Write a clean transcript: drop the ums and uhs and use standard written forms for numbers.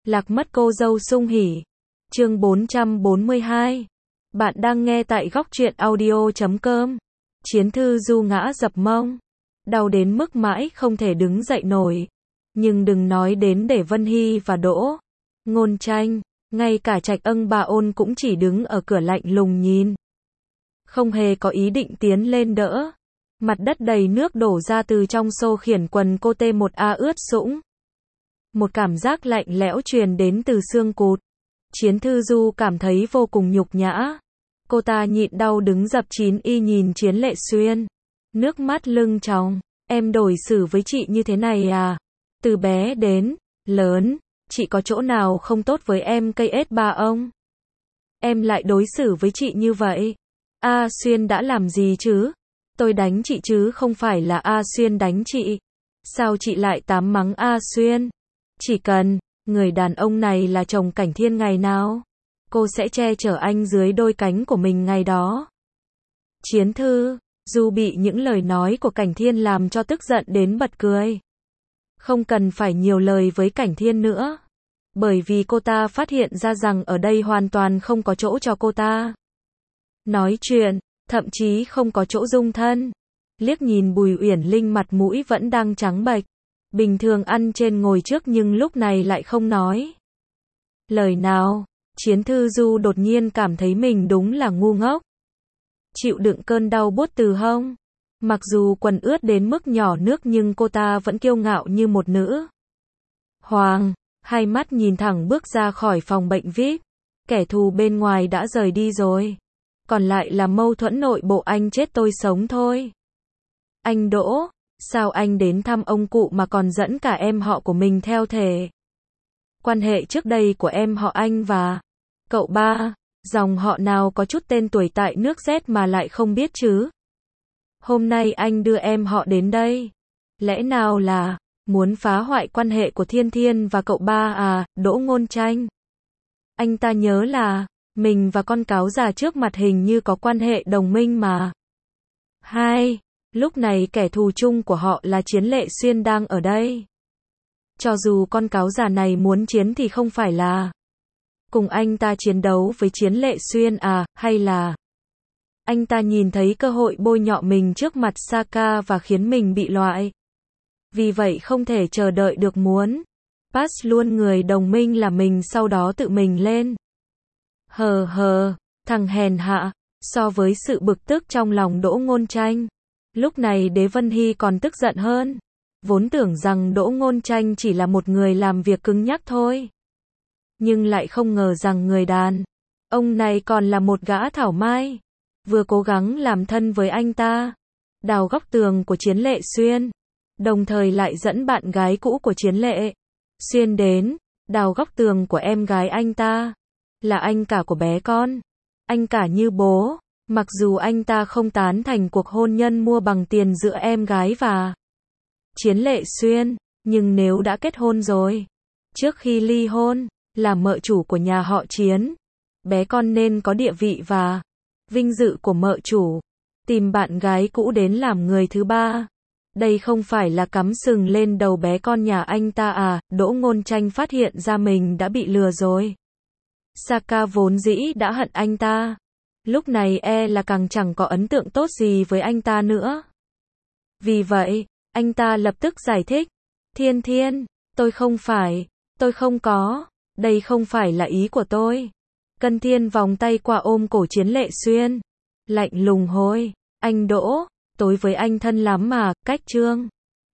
Lạc mất cô dâu sung hỉ. Chương 442. Bạn đang nghe tại góc truyện audio.com. Chiến Thư Du ngã dập mông. Đau đến mức mãi không thể đứng dậy nổi. Nhưng đừng nói đến để Vân Hy và Đỗ Ngôn Tranh, ngay cả Trạch Ân Bà Ôn cũng chỉ đứng ở cửa lạnh lùng nhìn. Không hề có ý định tiến lên đỡ. Mặt đất đầy nước đổ ra từ trong xô khiển quần cô T1A ướt sũng. Một cảm giác lạnh lẽo truyền đến từ xương cụt. Chiến Thư Du cảm thấy vô cùng nhục nhã. Cô ta nhịn đau đứng dập chín y nhìn Chiến Lệ Xuyên. Nước mắt lưng tròng. Em đối xử với chị như thế này à? Từ bé đến lớn, chị có chỗ nào không tốt với em cây ết ba ông? Em lại đối xử với chị như vậy. A Xuyên đã làm gì chứ? Tôi đánh chị chứ không phải là A Xuyên đánh chị. Sao chị lại tám mắng A Xuyên? Chỉ cần người đàn ông này là chồng Cảnh Thiên ngày nào, cô sẽ che chở anh dưới đôi cánh của mình ngày đó. Chiến Thư Du bị những lời nói của Cảnh Thiên làm cho tức giận đến bật cười. Không cần phải nhiều lời với Cảnh Thiên nữa, bởi vì cô ta phát hiện ra rằng ở đây hoàn toàn không có chỗ cho cô ta nói chuyện, thậm chí không có chỗ dung thân. Liếc nhìn Bùi Uyển Linh mặt mũi vẫn đang trắng bệch, bình thường ăn trên ngồi trước nhưng lúc này lại không nói lời nào. Chiến Thư Du đột nhiên cảm thấy mình đúng là ngu ngốc. Chịu đựng cơn đau buốt từ hông. Mặc dù quần ướt đến mức nhỏ nước nhưng cô ta vẫn kiêu ngạo như một nữ hoàng. Hai mắt nhìn thẳng bước ra khỏi phòng bệnh VIP. Kẻ thù bên ngoài đã rời đi rồi. Còn lại là mâu thuẫn nội bộ anh chết tôi sống thôi. Anh Đỗ, sao anh đến thăm ông cụ mà còn dẫn cả em họ của mình theo thể? Quan hệ trước đây của em họ anh và cậu ba, dòng họ nào có chút tên tuổi tại nước Z mà lại không biết chứ? Hôm nay anh đưa em họ đến đây, lẽ nào là muốn phá hoại quan hệ của Thiên Thiên và cậu ba à? Đỗ Ngôn Tranh, anh ta nhớ là mình và con cáo già trước mặt hình như có quan hệ đồng minh mà. Lúc này kẻ thù chung của họ là Chiến Lệ Xuyên đang ở đây. Cho dù con cáo già này muốn chiến thì không phải là cùng anh ta chiến đấu với Chiến Lệ Xuyên à, hay là anh ta nhìn thấy cơ hội bôi nhọ mình trước mặt Saka và khiến mình bị loại. Vì vậy không thể chờ đợi được muốn pass luôn người đồng minh là mình sau đó tự mình lên. Thằng hèn hạ. So với sự bực tức trong lòng Đỗ Ngôn Tranh, lúc này Đế Vân Hy còn tức giận hơn. Vốn tưởng rằng Đỗ Ngôn Tranh chỉ là một người làm việc cứng nhắc thôi, nhưng lại không ngờ rằng người đàn ông này còn là một gã thảo mai. Vừa cố gắng làm thân với anh ta, đào góc tường của Chiến Lệ Xuyên, đồng thời lại dẫn bạn gái cũ của Chiến Lệ Xuyên đến đào góc tường của em gái anh ta, là anh cả của bé con, anh cả như bố. Mặc dù anh ta không tán thành cuộc hôn nhân mua bằng tiền giữa em gái và Chiến Lệ Xuyên, nhưng nếu đã kết hôn rồi, trước khi ly hôn, là mợ chủ của nhà họ Chiến, bé con nên có địa vị và vinh dự của mợ chủ. Tìm bạn gái cũ đến làm người thứ ba, đây không phải là cắm sừng lên đầu bé con nhà anh ta à? Đỗ Ngôn Tranh phát hiện ra mình đã bị lừa rồi. Saka vốn dĩ đã hận anh ta, lúc này là càng chẳng có ấn tượng tốt gì với anh ta nữa. Vì vậy, anh ta lập tức giải thích. Thiên Thiên, tôi không có, đây không phải là ý của tôi. Cân Thiên vòng tay qua ôm cổ Chiến Lệ Xuyên, lạnh lùng hối. Anh Đỗ, tối với anh thân lắm mà, cách Trương